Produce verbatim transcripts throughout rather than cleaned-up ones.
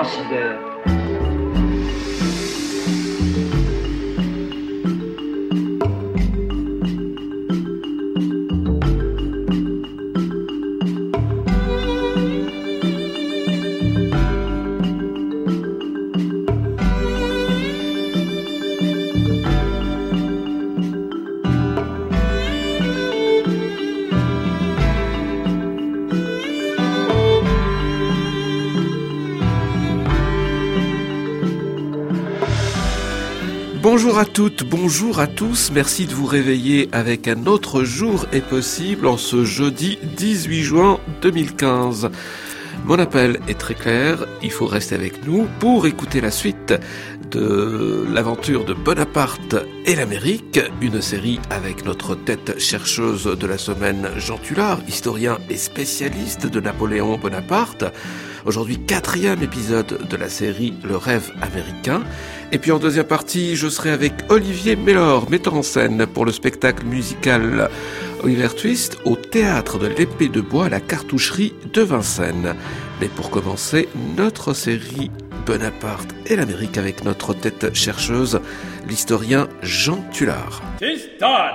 avant six heures. Bonjour à toutes, bonjour à tous, merci de vous réveiller avec Un autre jour est possible en ce jeudi dix-huit juin deux mille quinze. Mon appel est très clair, il faut rester avec nous pour écouter la suite de l'aventure de Bonaparte et l'Amérique, une série avec notre tête chercheuse de la semaine Jean Tullard, historien et spécialiste de Napoléon Bonaparte. Aujourd'hui, quatrième épisode de la série Le rêve américain. Et puis en deuxième partie, je serai avec Olivier Mélor, metteur en scène pour le spectacle musical Oliver Twist au théâtre de l'Épée de Bois à la cartoucherie de Vincennes. Mais pour commencer, notre série Bonaparte et l'Amérique avec notre tête chercheuse, l'historien Jean Tullard. "'Tis done.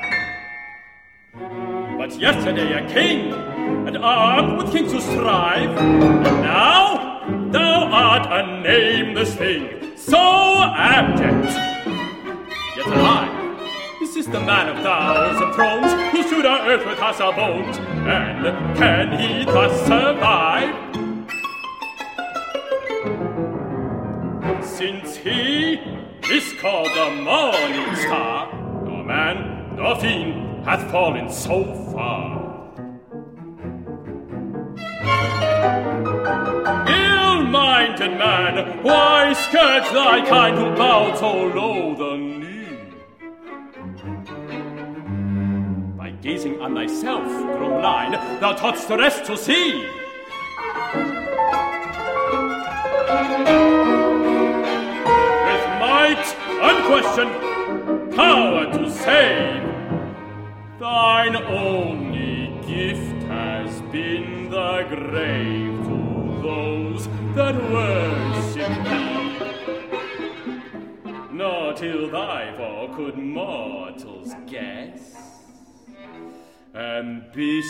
But yesterday a king, and armed with kings who strive, and now thou art a nameless thing, so abject. Yet alive, this is the man of thousand thrones, who strewed our earth with us our bones, and can he thus survive? Since he is called the morning star, no man, no fiend, hath fallen so far. Ill-minded man, why scourge thy kind who bowed so low the knee? By gazing on thyself, grown blind, thou taught'st the rest to see. With might unquestioned, power to save, thine only gift has been the grave to those that worship thee. Nor till thy fall could mortals guess ambitions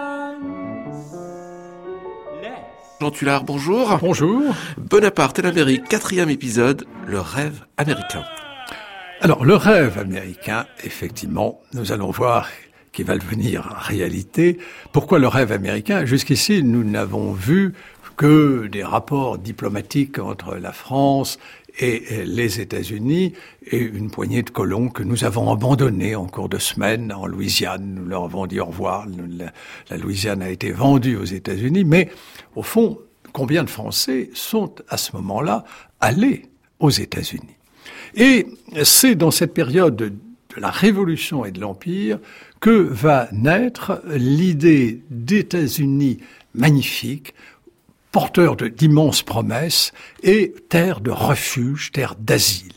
less. Jean Tullard, bonjour. Bonjour. Bonaparte et l'Amérique, quatrième épisode, le rêve américain. Alors, le rêve américain, effectivement, nous allons voir qu'il va devenir réalité. Pourquoi le rêve américain? Jusqu'ici, nous n'avons vu que des rapports diplomatiques entre la France et les États-Unis et une poignée de colons que nous avons abandonnés en cours de semaine en Louisiane. Nous leur avons dit au revoir. La, la Louisiane a été vendue aux États-Unis. Mais au fond, combien de Français sont à ce moment-là allés aux États-Unis? Et c'est dans cette période de, de la Révolution et de l'Empire que va naître l'idée d'États-Unis magnifiques, porteurs de, d'immenses promesses et terre de refuge, terre d'asile.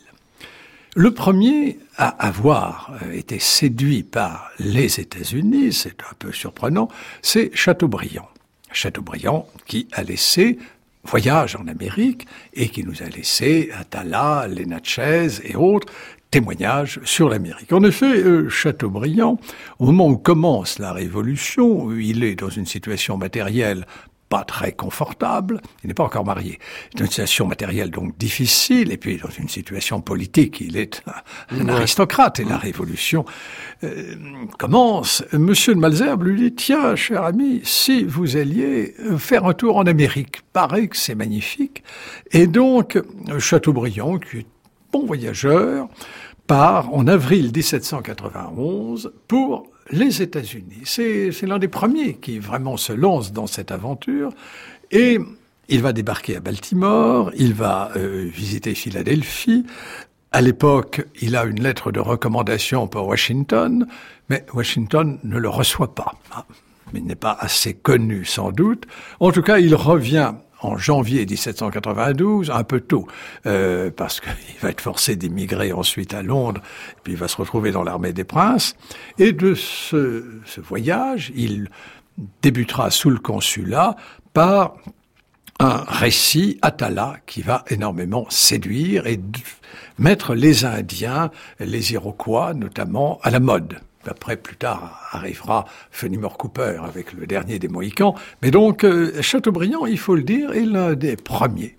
Le premier à avoir été séduit par les États-Unis, c'est un peu surprenant, c'est Chateaubriand. Chateaubriand qui a laissé Voyage en Amérique et qui nous a laissé Atala, les Natchez et autres témoignages sur l'Amérique. En effet, euh, Chateaubriand, au moment où commence la Révolution, il est dans une situation matérielle pas très confortable, il n'est pas encore marié, dans une situation matérielle donc difficile, et puis dans une situation politique, il est un, un aristocrate, et la Révolution euh, commence. Monsieur de Malesherbes lui dit, tiens, cher ami, si vous alliez faire un tour en Amérique, paraît que c'est magnifique, et donc Chateaubriand, qui est bon voyageur, part en avril dix-sept cent quatre-vingt-onze pour les États-Unis. C'est, c'est l'un des premiers qui vraiment se lance dans cette aventure. Et il va débarquer à Baltimore, il va euh, visiter Philadelphie. À l'époque, il a une lettre de recommandation pour Washington, mais Washington ne le reçoit pas. Il n'est pas assez connu, sans doute. En tout cas, il revient en janvier dix-sept cent quatre-vingt-douze, un peu tôt, euh, parce qu'il va être forcé d'émigrer ensuite à Londres, puis il va se retrouver dans l'armée des princes. Et de ce, ce voyage, il débutera sous le consulat par un récit, Atala, qui va énormément séduire et d- mettre les Indiens, les Iroquois notamment, à la mode. Après, plus tard, arrivera Fenimore Cooper avec le dernier des Mohicans. Mais donc, euh, Chateaubriand, il faut le dire, est l'un des premiers.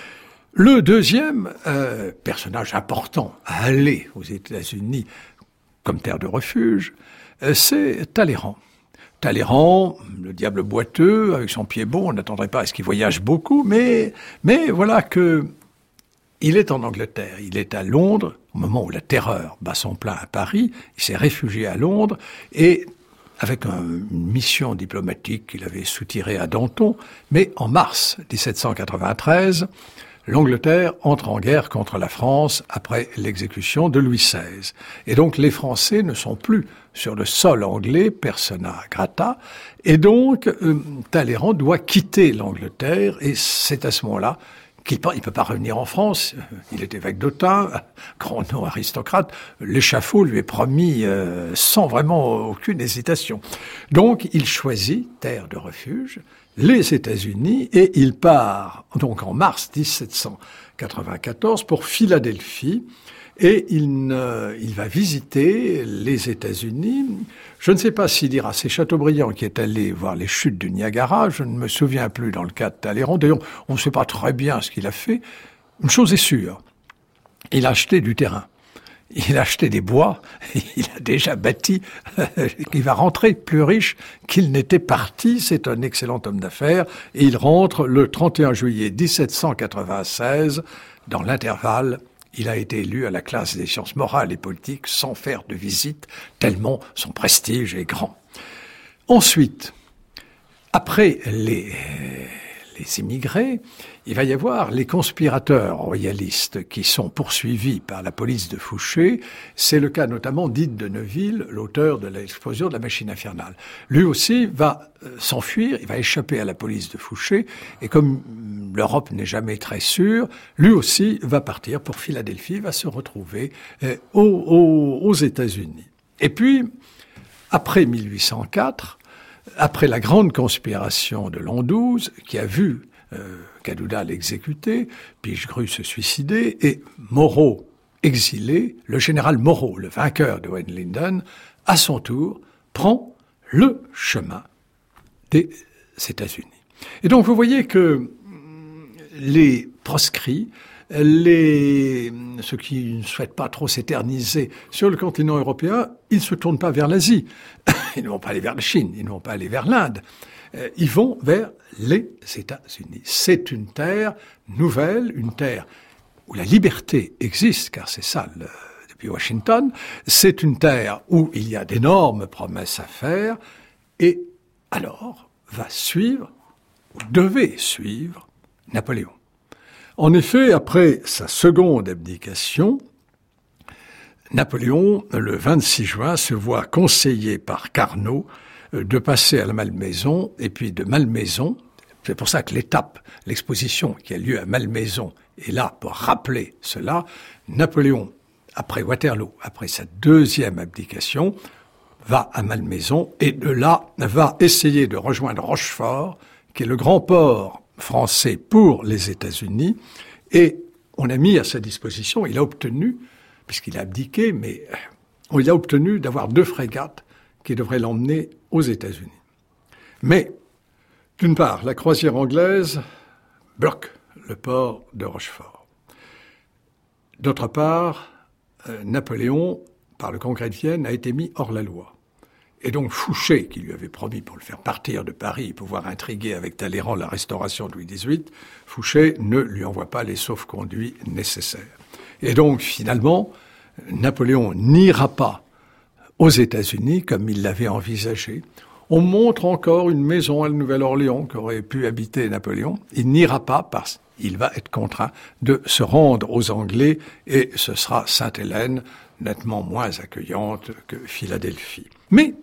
Le deuxième euh, personnage important à aller aux États-Unis comme terre de refuge, euh, c'est Talleyrand. Talleyrand, le diable boiteux, avec son pied bon, on n'attendrait pas à ce qu'il voyage beaucoup, mais, mais voilà que il est en Angleterre, il est à Londres, au moment où la terreur bat son plein à Paris, il s'est réfugié à Londres, et avec un, une mission diplomatique qu'il avait soutirée à Danton, mais en mars dix-sept cent quatre-vingt-treize, l'Angleterre entre en guerre contre la France après l'exécution de Louis seize. Et donc les Français ne sont plus sur le sol anglais, persona grata, et donc euh, Talleyrand doit quitter l'Angleterre, et c'est à ce moment-là qu'il ne peut pas revenir en France. Il est évêque d'Autun, grand nom aristocrate. L'échafaud lui est promis euh, sans vraiment aucune hésitation. Donc, il choisit terre de refuge, les États-Unis, et il part donc en mars dix-sept cent quatre-vingt-quatorze pour Philadelphie, et il, euh, il va visiter les États-Unis. Je ne sais pas s'il ira, c'est Chateaubriand qui est allé voir les chutes du Niagara, je ne me souviens plus dans le cas de Talleyrand. D'ailleurs, on ne sait pas très bien ce qu'il a fait. Une chose est sûre, il a acheté du terrain, il a acheté des bois, il a déjà bâti, il va rentrer plus riche qu'il n'était parti, c'est un excellent homme d'affaires, et il rentre le trente et un juillet dix-sept cent quatre-vingt-seize, dans l'intervalle. Il a été élu à la classe des sciences morales et politiques sans faire de visite, tellement son prestige est grand. Ensuite, après les, les immigrés, il va y avoir les conspirateurs royalistes qui sont poursuivis par la police de Fouché. C'est le cas notamment d'Hide de Neuville, l'auteur de l'explosion de la machine infernale. Lui aussi va s'enfuir, il va échapper à la police de Fouché, et comme l'Europe n'est jamais très sûre, lui aussi va partir pour Philadelphie, va se retrouver euh, aux, aux, aux États-Unis. Et puis, après mille huit cent quatre, après la grande conspiration de l'an douze, qui a vu euh, Cadoudal exécuté, Pichegru se suicider, et Moreau exilé, le général Moreau, le vainqueur de Wayne Lyndon, à son tour, prend le chemin des États-Unis. Et donc vous voyez que les proscrits, les, ceux qui ne souhaitent pas trop s'éterniser sur le continent européen, ils ne se tournent pas vers l'Asie. Ils ne vont pas aller vers la Chine, ils ne vont pas aller vers l'Inde. Ils vont vers les États-Unis. C'est une terre nouvelle, une terre où la liberté existe, car c'est ça le, depuis Washington. C'est une terre où il y a d'énormes promesses à faire. Et alors va suivre, ou devait suivre, Napoléon. En effet, après sa seconde abdication, Napoléon, le vingt-six juin, se voit conseillé par Carnot de passer à la Malmaison, et puis de Malmaison, c'est pour ça que l'étape, l'exposition qui a lieu à Malmaison est là pour rappeler cela. Napoléon, après Waterloo, après sa deuxième abdication, va à Malmaison, et de là va essayer de rejoindre Rochefort, qui est le grand port français pour les États-Unis, et on a mis à sa disposition, il a obtenu, puisqu'il a abdiqué, mais il a obtenu d'avoir deux frégates qui devraient l'emmener aux États-Unis. Mais, d'une part, la croisière anglaise bloque le port de Rochefort. D'autre part, Napoléon, par le Congrès de Vienne, a été mis hors la loi. Et donc Fouché, qui lui avait promis pour le faire partir de Paris et pouvoir intriguer avec Talleyrand la restauration de Louis dix-huit, Fouché ne lui envoie pas les sauf-conduits nécessaires. Et donc finalement, Napoléon n'ira pas aux États-Unis comme il l'avait envisagé. On montre encore une maison à la Nouvelle-Orléans qu'aurait pu habiter Napoléon. Il n'ira pas parce qu'il va être contraint de se rendre aux Anglais, et ce sera Sainte-Hélène, nettement moins accueillante que Philadelphie. Mais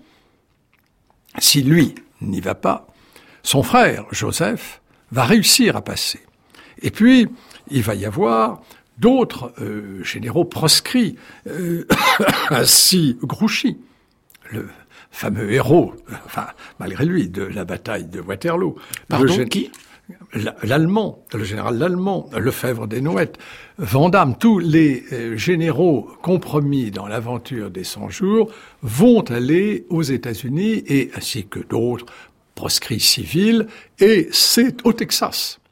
si lui n'y va pas, son frère, Joseph, va réussir à passer. Et puis, il va y avoir d'autres euh, généraux proscrits, euh, ainsi Grouchy, le fameux héros, enfin, malgré lui, de la bataille de Waterloo. Pardon, le, qui l'Allemand, le général Lallemand, Lefebvre Desnouettes, Vandamme, tous les euh, généraux compromis dans l'aventure des Cent-Jours vont aller aux États-Unis, et ainsi que d'autres proscrits civils, et c'est au Texas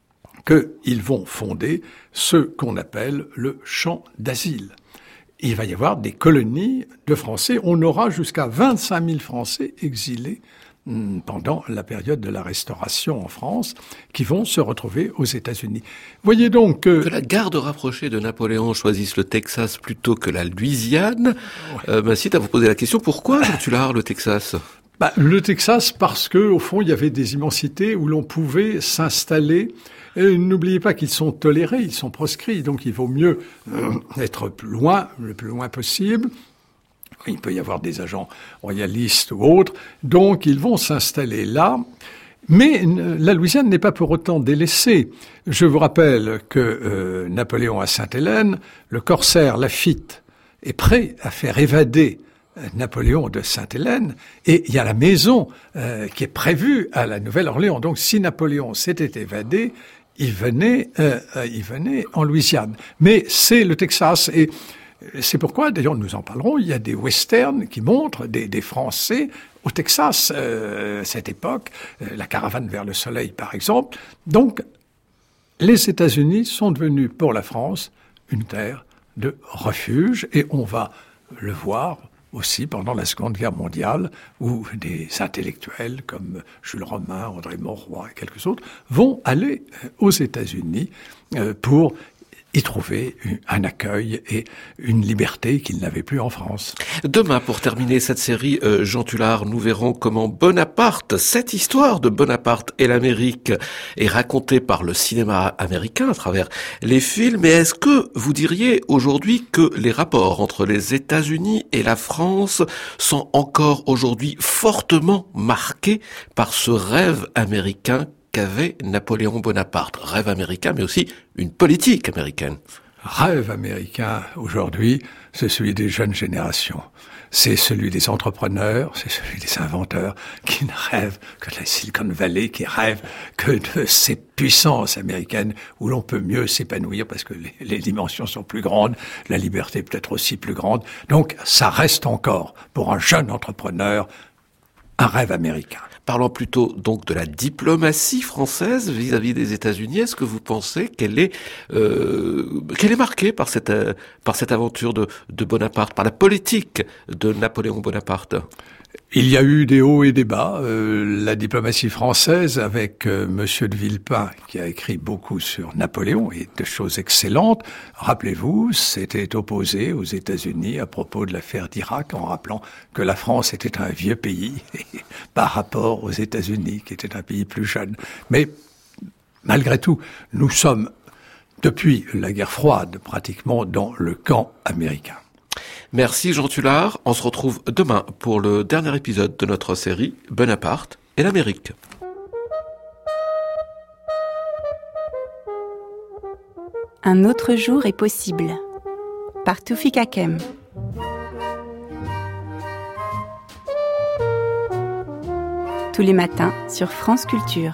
qu'ils vont fonder ce qu'on appelle le champ d'asile. Il va y avoir des colonies de Français. On aura jusqu'à vingt-cinq mille Français exilés pendant la période de la Restauration en France, qui vont se retrouver aux États-Unis. Voyez donc que... Que la garde rapprochée de Napoléon choisisse le Texas plutôt que la Louisiane. Ouais. Euh, ben, si, t'as vous posé la question, pourquoi Jean-Tullard, le Texas ? Bah, le Texas, parce que au fond, il y avait des immensités où l'on pouvait s'installer. Et n'oubliez pas qu'ils sont tolérés, ils sont proscrits, donc il vaut mieux euh, être plus loin, le plus loin possible. Il peut y avoir des agents royalistes ou autres, donc ils vont s'installer là. Mais la Louisiane n'est pas pour autant délaissée. Je vous rappelle que euh, Napoléon à Sainte-Hélène, le corsaire Lafitte est prêt à faire évader Napoléon de Sainte-Hélène, et il y a la maison euh, qui est prévue à la Nouvelle-Orléans. Donc si Napoléon s'était évadé, il venait, euh, il venait en Louisiane. Mais c'est le Texas, et c'est pourquoi, d'ailleurs, nous en parlerons, il y a des westerns qui montrent des, des Français au Texas, euh, cette époque, euh, la caravane vers le soleil, par exemple. Donc, les États-Unis sont devenus, pour la France, une terre de refuge, et on va le voir aussi pendant la Seconde Guerre mondiale, où des intellectuels comme Jules Romain, André Mauroy et quelques autres vont aller aux États-Unis euh, pour y trouver un accueil et une liberté qu'ils n'avaient plus en France. Demain, pour terminer cette série, euh, Jean Tullard, nous verrons comment Bonaparte, cette histoire de Bonaparte et l'Amérique, est racontée par le cinéma américain à travers les films. Et est-ce que vous diriez aujourd'hui que les rapports entre les États-Unis et la France sont encore aujourd'hui fortement marqués par ce rêve américain qu'avait Napoléon Bonaparte? Rêve américain, mais aussi une politique américaine. Rêve américain, aujourd'hui, c'est celui des jeunes générations. C'est celui des entrepreneurs, c'est celui des inventeurs qui ne rêvent que de la Silicon Valley, qui rêvent que de ces puissances américaines où l'on peut mieux s'épanouir parce que les, les dimensions sont plus grandes, la liberté peut-être aussi plus grande. Donc, ça reste encore, pour un jeune entrepreneur, un rêve américain. Parlons plutôt donc de la diplomatie française vis-à-vis des États-Unis. Est-ce que vous pensez qu'elle est euh, qu'elle est marquée par cette euh, par cette aventure de, de Bonaparte, par la politique de Napoléon Bonaparte? Il y a eu des hauts et des bas. Euh, la diplomatie française, avec euh, Monsieur de Villepin, qui a écrit beaucoup sur Napoléon et de choses excellentes, rappelez-vous, s'était opposé aux États-Unis à propos de l'affaire d'Irak, en rappelant que la France était un vieux pays par rapport aux États-Unis, qui était un pays plus jeune. Mais malgré tout, nous sommes, depuis la guerre froide, pratiquement dans le camp américain. Merci Jean Tullard. On se retrouve demain pour le dernier épisode de notre série Bonaparte et l'Amérique. Un autre jour est possible. Par Toufik Hakem. Tous les matins sur France Culture.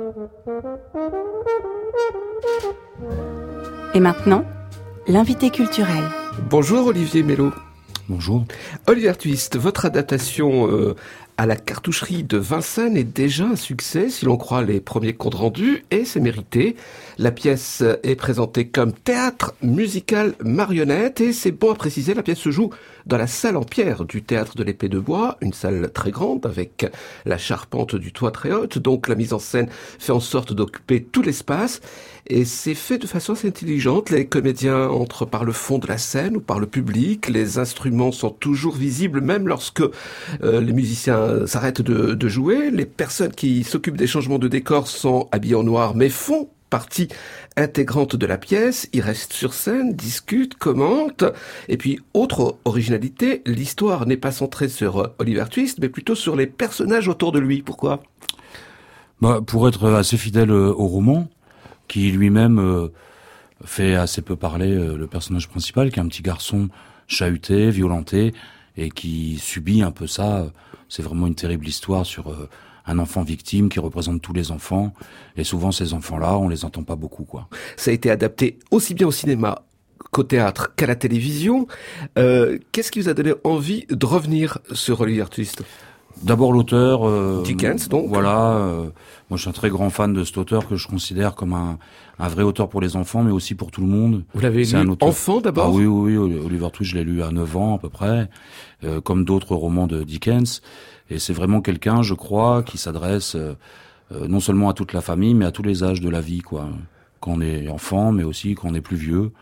Et maintenant, l'invité culturel. Bonjour Olivier Mello. Bonjour. Oliver Twist, votre adaptation euh, à la cartoucherie de Vincennes est déjà un succès, si l'on croit les premiers comptes rendus, et c'est mérité. La pièce est présentée comme théâtre musical marionnette, et c'est bon à préciser, la pièce se joue dans la salle en pierre du théâtre de l'Épée de Bois, une salle très grande avec la charpente du toit très haute, donc la mise en scène fait en sorte d'occuper tout l'espace, et c'est fait de façon assez intelligente. Les comédiens entrent par le fond de la scène ou par le public, les instruments sont toujours visibles même lorsque euh, les musiciens s'arrêtent de, de jouer, les personnes qui s'occupent des changements de décor sont habillées en noir mais font partie intégrante de la pièce, ils restent sur scène, discutent, commentent, et puis autre originalité, l'histoire n'est pas centrée sur Oliver Twist, mais plutôt sur les personnages autour de lui. Pourquoi ? Bah, pour être assez fidèle au roman, qui lui-même euh, fait assez peu parler euh, le personnage principal, qui est un petit garçon chahuté, violenté, et qui subit un peu ça. C'est vraiment une terrible histoire sur euh, un enfant victime qui représente tous les enfants, et souvent ces enfants-là, on les entend pas beaucoup, quoi. Ça a été adapté aussi bien au cinéma qu'au théâtre qu'à la télévision. Euh, qu'est-ce qui vous a donné envie de revenir sur Oliver Twist ? D'abord l'auteur, euh, Dickens, donc. Voilà, euh, moi je suis un très grand fan de cet auteur que je considère comme un, un vrai auteur pour les enfants, mais aussi pour tout le monde. Vous l'avez C'est lu un auteur... enfant d'abord ? Ah oui, oui, oui, Oliver Twist, je l'ai lu à neuf ans à peu près, euh, comme d'autres romans de Dickens. Et c'est vraiment quelqu'un, je crois, qui s'adresse euh, euh, non seulement à toute la famille, mais à tous les âges de la vie, quoi. Quand on est enfant, mais aussi quand on est plus vieux.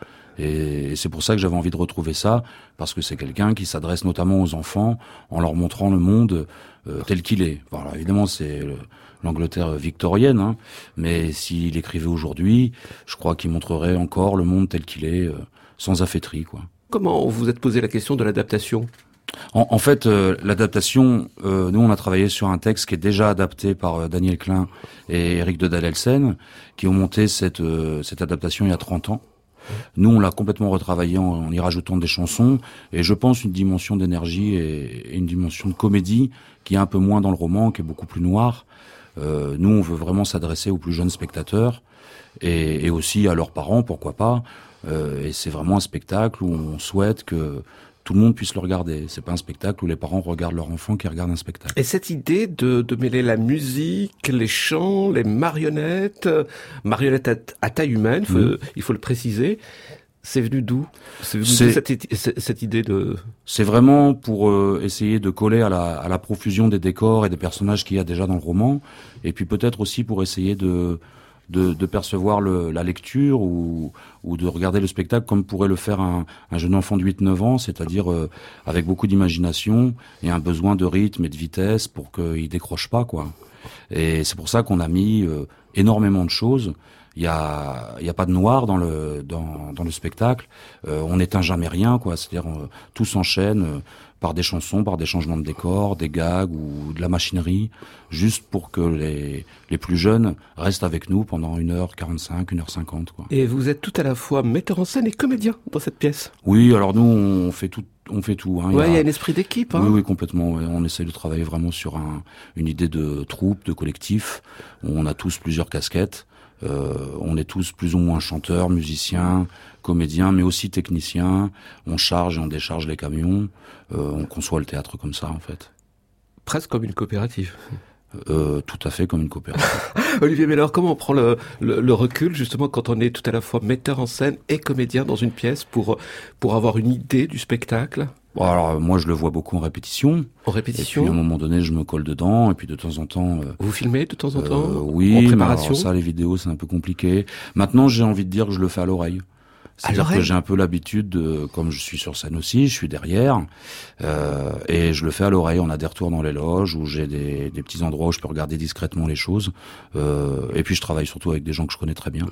Et c'est pour ça que j'avais envie de retrouver ça, parce que c'est quelqu'un qui s'adresse notamment aux enfants en leur montrant le monde euh, tel qu'il est. Voilà, évidemment, c'est le, l'Angleterre victorienne, hein, mais s'il écrivait aujourd'hui, je crois qu'il montrerait encore le monde tel qu'il est, euh, sans affaîtrie, quoi. Comment vous vous êtes posé la question de l'adaptation ? En, en fait, euh, l'adaptation, euh, nous on a travaillé sur un texte qui est déjà adapté par euh, Daniel Klein et Eric de Dadelsen, qui ont monté cette, euh, cette adaptation il y a trente ans. Nous, on l'a complètement retravaillé en, en y rajoutant des chansons, et je pense une dimension d'énergie et, et une dimension de comédie qui est un peu moins dans le roman, qui est beaucoup plus noire. Euh, nous, on veut vraiment s'adresser aux plus jeunes spectateurs, et, et aussi à leurs parents, pourquoi pas. Euh, et c'est vraiment un spectacle où on souhaite que tout le monde puisse le regarder. C'est pas un spectacle où les parents regardent leur enfant qui regarde un spectacle. Et cette idée de, de mêler la musique, les chants, les marionnettes, marionnettes à, à taille humaine, faut, mmh. il faut le préciser, c'est venu d'où ? C'est venu c'est, d'où cette, cette, cette idée de... C'est vraiment pour euh, essayer de coller à la, à la profusion des décors et des personnages qu'il y a déjà dans le roman, et puis peut-être aussi pour essayer de... De, de percevoir le, la lecture ou, ou de regarder le spectacle comme pourrait le faire un, un jeune enfant de huit neuf ans, c'est-à-dire euh, avec beaucoup d'imagination et un besoin de rythme et de vitesse pour qu'il décroche pas, quoi. Et c'est pour ça qu'on a mis euh, énormément de choses. Il y a, il y a pas de noir dans le dans, dans le spectacle. Euh, on n'éteint jamais rien, quoi. C'est-à-dire euh, tout s'enchaîne euh, par des chansons, par des changements de décor, des gags ou de la machinerie, juste pour que les les plus jeunes restent avec nous pendant une heure quarante-cinq, une heure cinquante, quoi. Et vous êtes tout à la fois metteur en scène et comédien dans cette pièce. Oui, alors nous on fait tout. On fait tout. Hein. Ouais, il y, a... il y a un esprit d'équipe. Hein. Oui, oui, complètement. Ouais. On essaie de travailler vraiment sur un, une idée de troupe, de collectif. On a tous plusieurs casquettes. Euh, on est tous plus ou moins chanteurs, musiciens, comédiens, mais aussi techniciens. On charge et on décharge les camions. Euh, on conçoit le théâtre comme ça, en fait. Presque comme une coopérative. Euh, tout à fait comme une coopérative. Olivier Mellor, comment on prend le, le, le recul justement quand on est tout à la fois metteur en scène et comédien dans une pièce pour pour avoir une idée du spectacle ? Bon, alors moi je le vois beaucoup en répétition. En répétition. Et puis à un moment donné je me colle dedans et puis de temps en temps. Euh, Vous filmez de temps en temps euh, Oui. En préparation. Mais alors, ça les vidéos c'est un peu compliqué. Maintenant j'ai envie de dire que je le fais à l'oreille. C'est-à-dire que j'ai un peu l'habitude, de, comme je suis sur scène aussi, je suis derrière, euh, et je le fais à l'oreille. On a des retours dans les loges où j'ai des, des petits endroits où je peux regarder discrètement les choses. Euh, et puis je travaille surtout avec des gens que je connais très bien.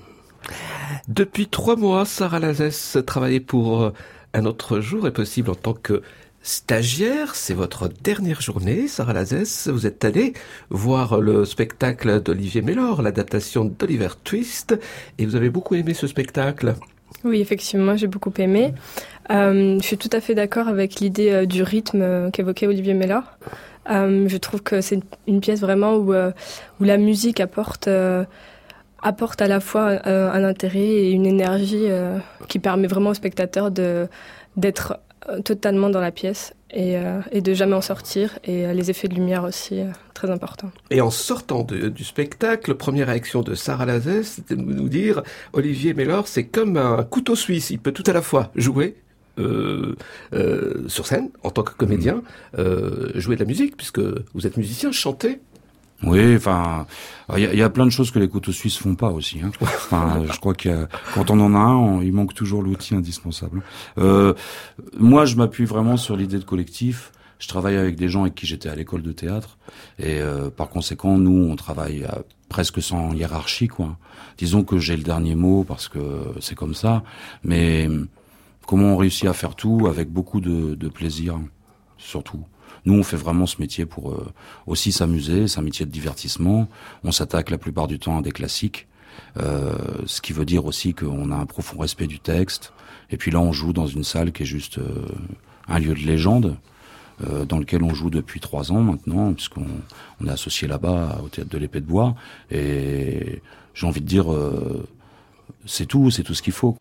Depuis trois mois, Sarah Lazès travaillait pour Un autre jour est possible en tant que stagiaire. C'est votre dernière journée, Sarah Lazès. Vous êtes allée voir le spectacle d'Olivier Mellor, l'adaptation d'Oliver Twist, et vous avez beaucoup aimé ce spectacle. Oui, effectivement, j'ai beaucoup aimé. Euh, je suis tout à fait d'accord avec l'idée euh, du rythme euh, qu'évoquait Olivier Mellor. Euh, je trouve que c'est une pièce vraiment où, euh, où la musique apporte, euh, apporte à la fois euh, un intérêt et une énergie euh, qui permet vraiment au spectateur de, d'être totalement dans la pièce et, euh, et de jamais en sortir. Et euh, les effets de lumière aussi, euh, très importants. Et en sortant de, du spectacle, première réaction de Sarah Lazès, c'était de nous dire, Olivier Mélor, c'est comme un couteau suisse, il peut tout à la fois jouer Euh, euh, sur scène, en tant que comédien, euh, jouer de la musique, puisque vous êtes musicien, chanter. Oui, enfin, il y, y a plein de choses que les couteaux suisses font pas aussi. Hein. Enfin, je crois que quand on en a un, on, il manque toujours l'outil indispensable. Euh, moi, je m'appuie vraiment sur l'idée de collectif. Je travaille avec des gens avec qui j'étais à l'école de théâtre, et euh, par conséquent, nous, on travaille à, presque sans hiérarchie, quoi. Disons que j'ai le dernier mot parce que c'est comme ça, mais comment on réussit à faire tout avec beaucoup de, de plaisir, surtout. Nous, on fait vraiment ce métier pour euh, aussi s'amuser, c'est un métier de divertissement. On s'attaque la plupart du temps à des classiques, euh, ce qui veut dire aussi qu'on a un profond respect du texte. Et puis là, on joue dans une salle qui est juste euh, un lieu de légende, euh, dans lequel on joue depuis trois ans maintenant, puisqu'on on est associé là-bas au Théâtre de l'Épée de Bois. Et j'ai envie de dire, euh, c'est tout, c'est tout ce qu'il faut.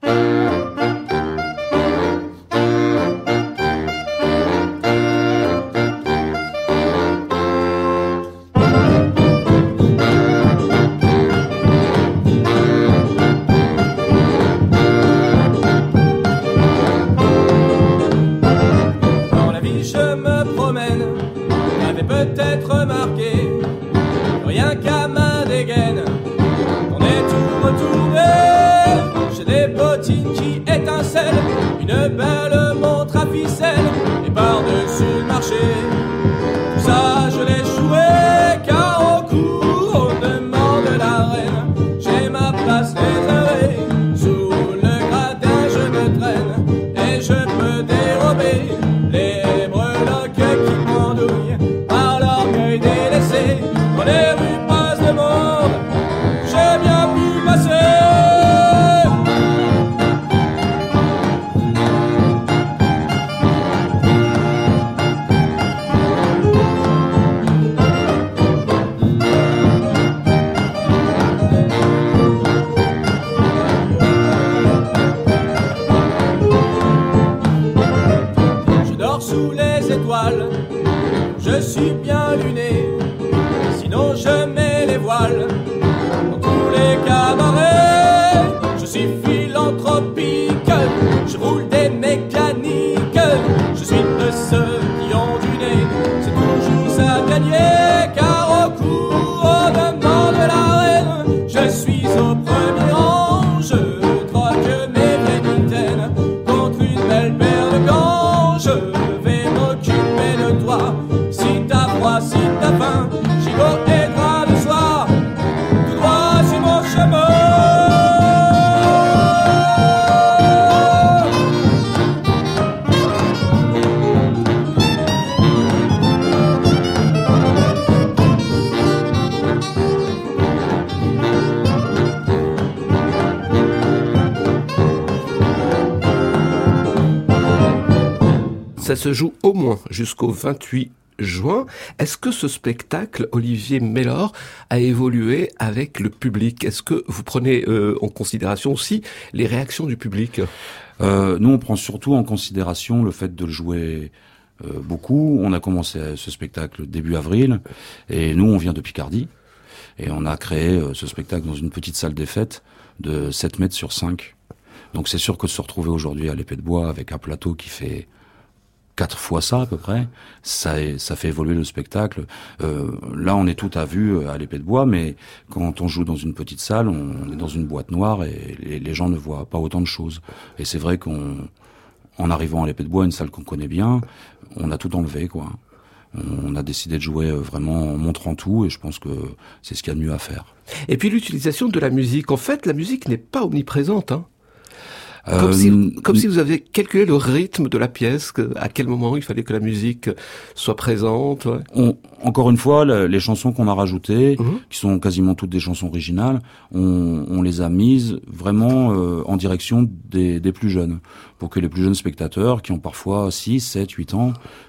Ça se joue au moins jusqu'au vingt-huit juin. Est-ce que ce spectacle, Olivier Mélor, a évolué avec le public? Est-ce que vous prenez euh, en considération aussi les réactions du public? euh, Nous, on prend surtout en considération le fait de le jouer euh, beaucoup. On a commencé ce spectacle début avril, et nous, on vient de Picardie, et on a créé euh, ce spectacle dans une petite salle des fêtes de sept mètres sur cinq. Donc c'est sûr que de se retrouver aujourd'hui à l'Épée de Bois avec un plateau qui fait quatre fois ça à peu près, ça, ça fait évoluer le spectacle. Euh, là, on est tout à vue à l'Épée de Bois, mais quand on joue dans une petite salle, on, on est dans une boîte noire et les, les gens ne voient pas autant de choses. Et c'est vrai qu'on, en arrivant à l'Épée de Bois, une salle qu'on connaît bien, on a tout enlevé, quoi. On a décidé de jouer vraiment en montrant tout, et je pense que c'est ce qu'il y a de mieux à faire. Et puis l'utilisation de la musique. En fait, la musique n'est pas omniprésente, hein. Comme, Euh, si, comme si vous aviez calculé le rythme de la pièce, que, à quel moment il fallait que la musique soit présente. Ouais. On, encore une fois, le, les chansons qu'on a rajoutées, Mmh. qui sont quasiment toutes des chansons originales, on, on les a mises vraiment euh, en direction des, des plus jeunes, pour que les plus jeunes spectateurs, qui ont parfois six, sept, huit ans,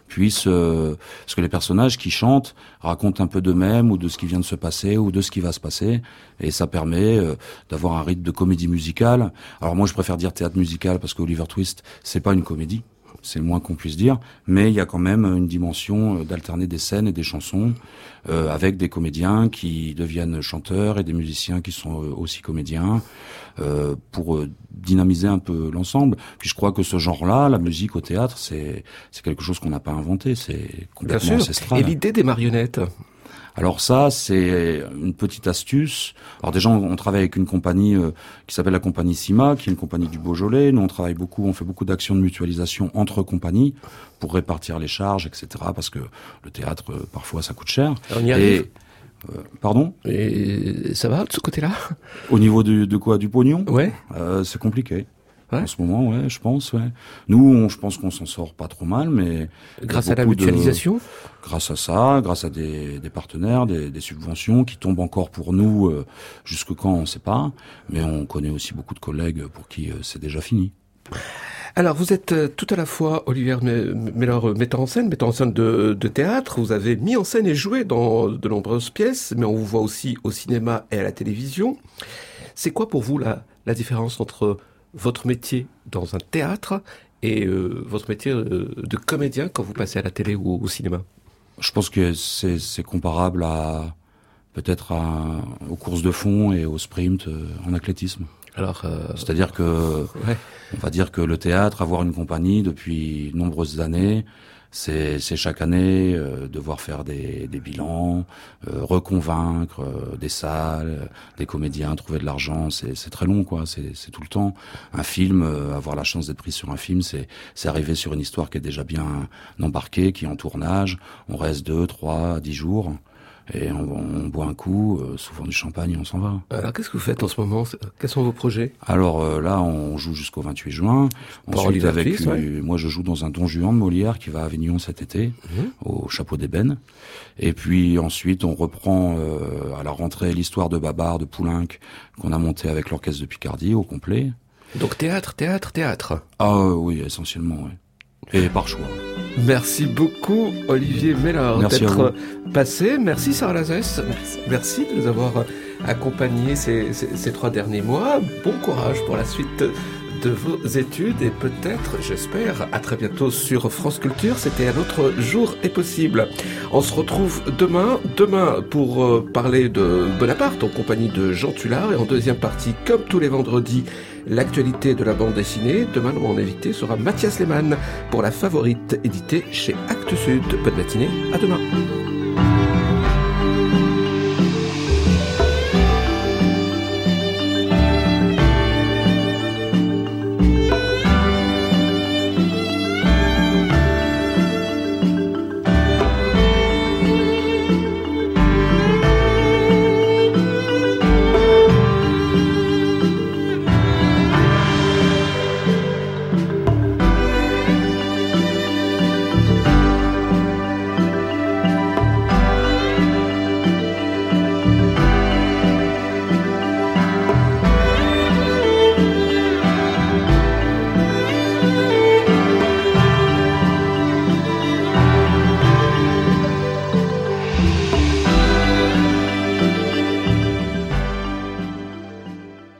puissent, euh, parce que les personnages qui chantent racontent un peu d'eux-mêmes ou de ce qui vient de se passer ou de ce qui va se passer, et ça permet euh, d'avoir un rythme de comédie musicale. Alors moi je préfère dire théâtre musical parce que Oliver Twist c'est pas une comédie, c'est le moins qu'on puisse dire, mais il y a quand même une dimension d'alterner des scènes et des chansons euh, avec des comédiens qui deviennent chanteurs et des musiciens qui sont euh, aussi comédiens euh, pour euh, dynamiser un peu l'ensemble. Puis je crois que ce genre-là, la musique au théâtre, c'est c'est quelque chose qu'on n'a pas inventé, c'est complètement Bien sûr. ancestral. Et l'idée des marionnettes? Alors ça, c'est une petite astuce. Alors déjà, on, on travaille avec une compagnie euh, qui s'appelle la compagnie Cima, qui est une compagnie du Beaujolais. Nous, on travaille beaucoup, on fait beaucoup d'actions de mutualisation entre compagnies pour répartir les charges, et cetera. Parce que le théâtre, euh, parfois, ça coûte cher. On y arrive. Et, euh, pardon? Et ça va de ce côté-là? Au niveau de, de quoi? Du pognon? Ouais. Euh, c'est compliqué. Ouais. En ce moment, ouais, je pense, ouais. Nous, on, je pense qu'on s'en sort pas trop mal, mais grâce à la mutualisation, de, grâce à ça, grâce à des, des partenaires, des, des subventions qui tombent encore pour nous, euh, jusque quand on sait pas. Mais on connaît aussi beaucoup de collègues pour qui euh, c'est déjà fini. Alors, vous êtes euh, tout à la fois, Olivier Meller, metteur en scène, metteur en scène de, de théâtre. Vous avez mis en scène et joué dans de nombreuses pièces, mais on vous voit aussi au cinéma et à la télévision. C'est quoi pour vous la, la différence entre votre métier dans un théâtre et euh, votre métier euh, de comédien quand vous passez à la télé ou au cinéma? Je pense que c'est, c'est comparable à peut-être à, aux courses de fond et au sprint euh, en athlétisme. Alors, euh, c'est-à-dire que, ouais. on va dire que le théâtre, avoir une compagnie depuis de nombreuses années, c'est, c'est chaque année euh, devoir faire des, des bilans, euh, reconvaincre euh, des salles, euh, des comédiens, trouver de l'argent. C'est, c'est très long, quoi. C'est, c'est tout le temps. Un film, euh, avoir la chance d'être pris sur un film, c'est, c'est arriver sur une histoire qui est déjà bien embarquée, qui est en tournage. On reste deux, trois, dix jours. Et on, on boit un coup, euh, souvent du champagne et on s'en va. Alors, qu'est-ce que vous faites en ce moment? Quels sont vos projets? Alors euh, là, on joue jusqu'au vingt-huit juin. Pour Ensuite, Oliver avec Twist, euh, ouais. moi, je joue dans un Don Juan de Molière qui va à Avignon cet été, Mmh. au Chapeau d'Ébène. Et puis ensuite, on reprend euh, à la rentrée l'histoire de Babar, de Poulenc, qu'on a monté avec l'Orchestre de Picardie au complet. Donc théâtre, théâtre, théâtre. Ah euh, oui, essentiellement, oui. Et par choix. Merci beaucoup, Olivier Meller, Merci d'être passé. Merci, Sarah Lazès. Merci. Merci de nous avoir accompagnés ces, ces, ces trois derniers mois. Bon courage pour la suite de vos études et peut-être, j'espère, à très bientôt sur France Culture. C'était Un autre jour est possible. On se retrouve demain, demain pour euh, parler de Bonaparte en compagnie de Jean Tullard et en deuxième partie, comme tous les vendredis, l'actualité de la bande dessinée. Demain, mon invité sera Mathias Lehmann pour La Favorite, édité chez Actes Sud. Bonne matinée, à demain.